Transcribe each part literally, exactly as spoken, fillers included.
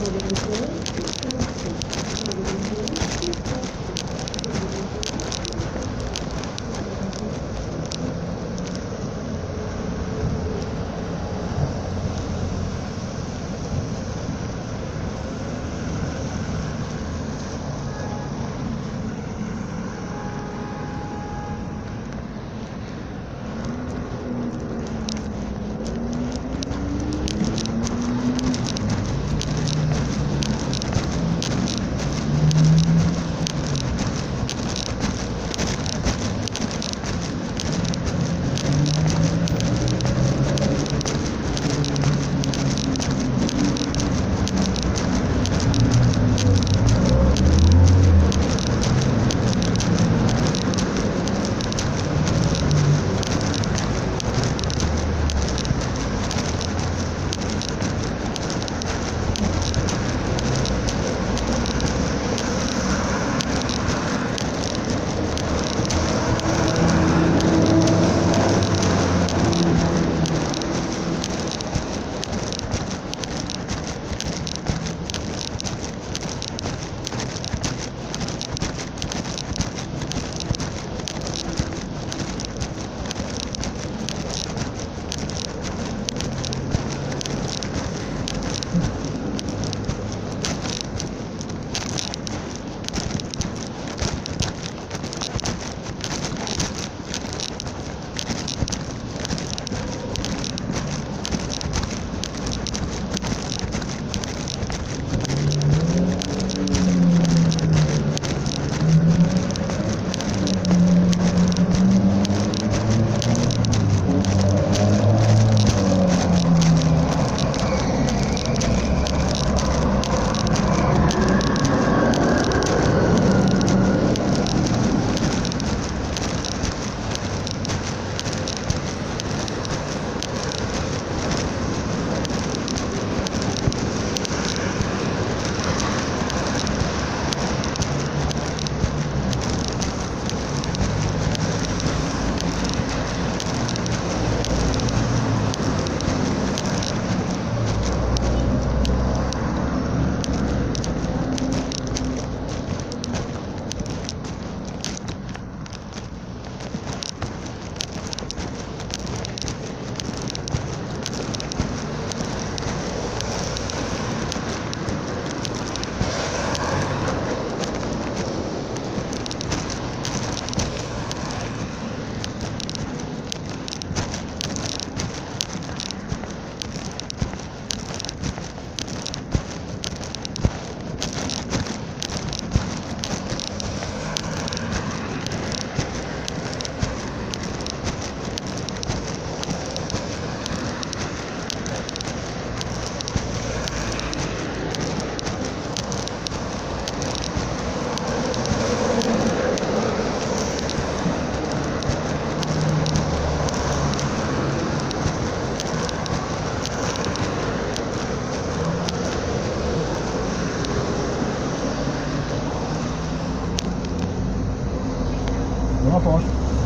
napos.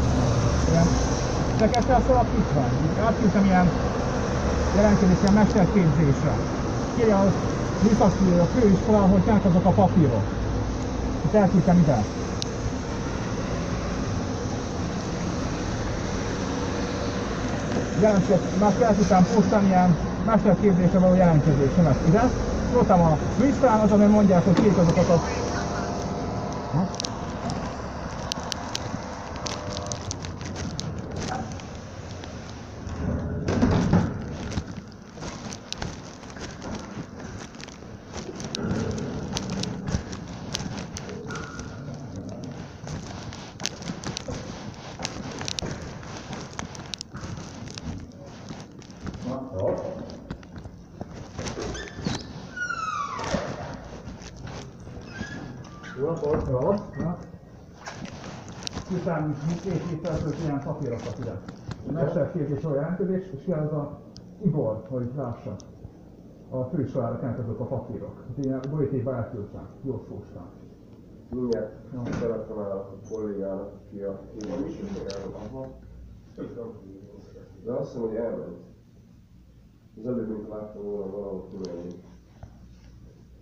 Ilyen fekete alapítvány. Átküldtem ilyen jelentkezés, ilyen mesterképzésre. Kérje a Műszaki a főiskolán, hogy nek azok a papírok. Itt elküldtem ide. Jelentkezés, már kell tudtam postani ilyen mesterképzésre való jelentkezésemet ide. Szóltam a főiskolán, azon mondják, hogy kék azokat a... Ha? Jó napot! Jó! Küldtem két-két ilyen papírokat ide. Mesterképzés a jelentkezés, és jön az a Igor, hogy lássa. A főiskolára kent azok a papírok. Ilyen borítékba elküldtem, gyorsóstam. Mindjárt szeretem el a kollégának, aki a hívásítógának. Aha. De azt hiszem, hogy elment. Az előbb, mint láttam volna valahol kimenni.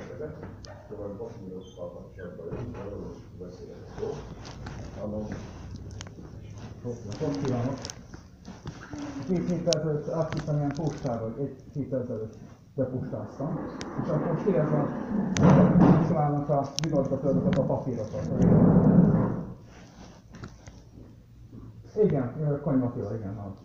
érkezett, szóval papírokkal kapcsolatban jön, arról is beszélek, jó? Adom. Pont kívánok. Két héttel ezelőtt átküldtem ilyen postára, egy héttel ezelőtt bepostáztam, és akkor most ez a csinálnak a divatba töltött a papírokat. Igen, konymatőr, igen. Az.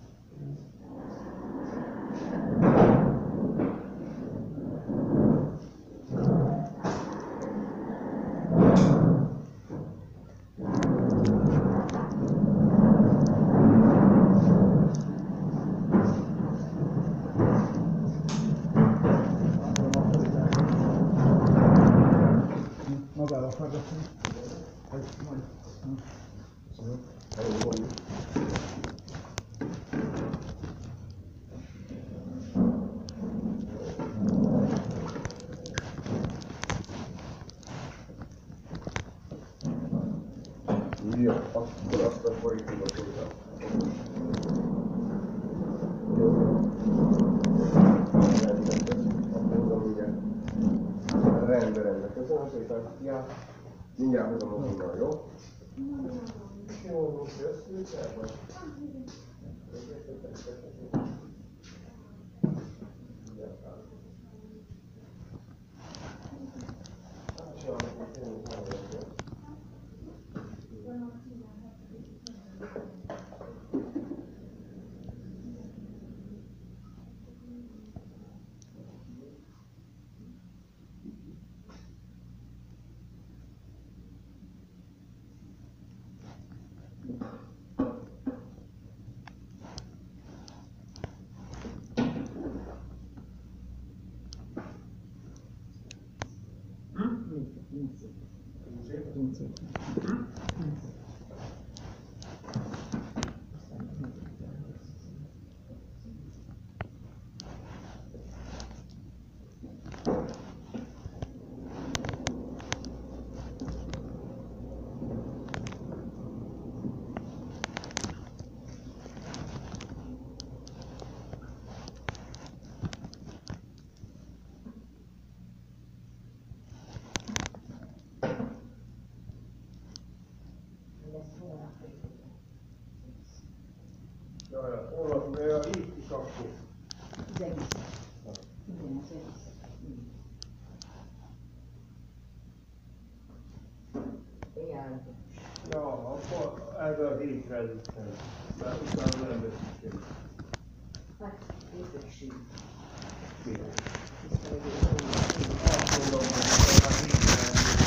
Magára felveszni. Ez majd. Jó, akkor azt a fordítót tudtam. Jó. Akkor hozom mindjárt. Rendben, rendben. Köszönöm szépen. Ja. Mindjárt hozom azonnal, jó? Jó, most jössz, el vagy? Jaj, hol van, de így is akkor. Az egész. Igen, az egész. Igen. Ja, akkor ez a hétre előttem. Mert utána nem beszélünk. Hát, képesség. Igen. Tisztelő. Azt mondom, hogy a hétre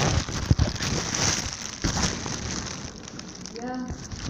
Ja.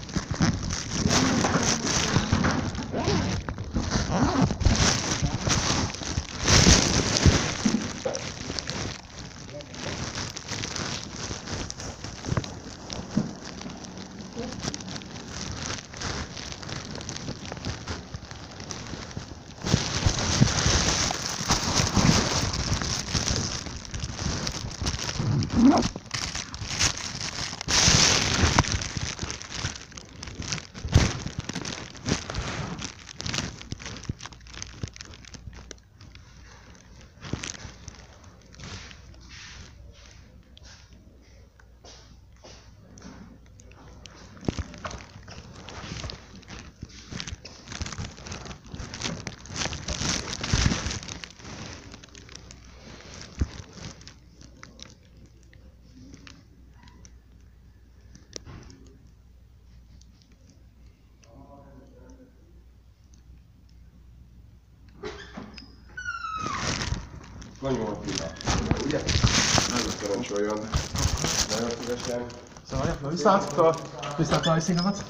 Nagyon Attila, ugye? Nagyon szerencsőjön. Nagyon szívesen. Szóval, visszaálltuk a visszaálltuk a színemet.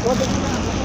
Oda,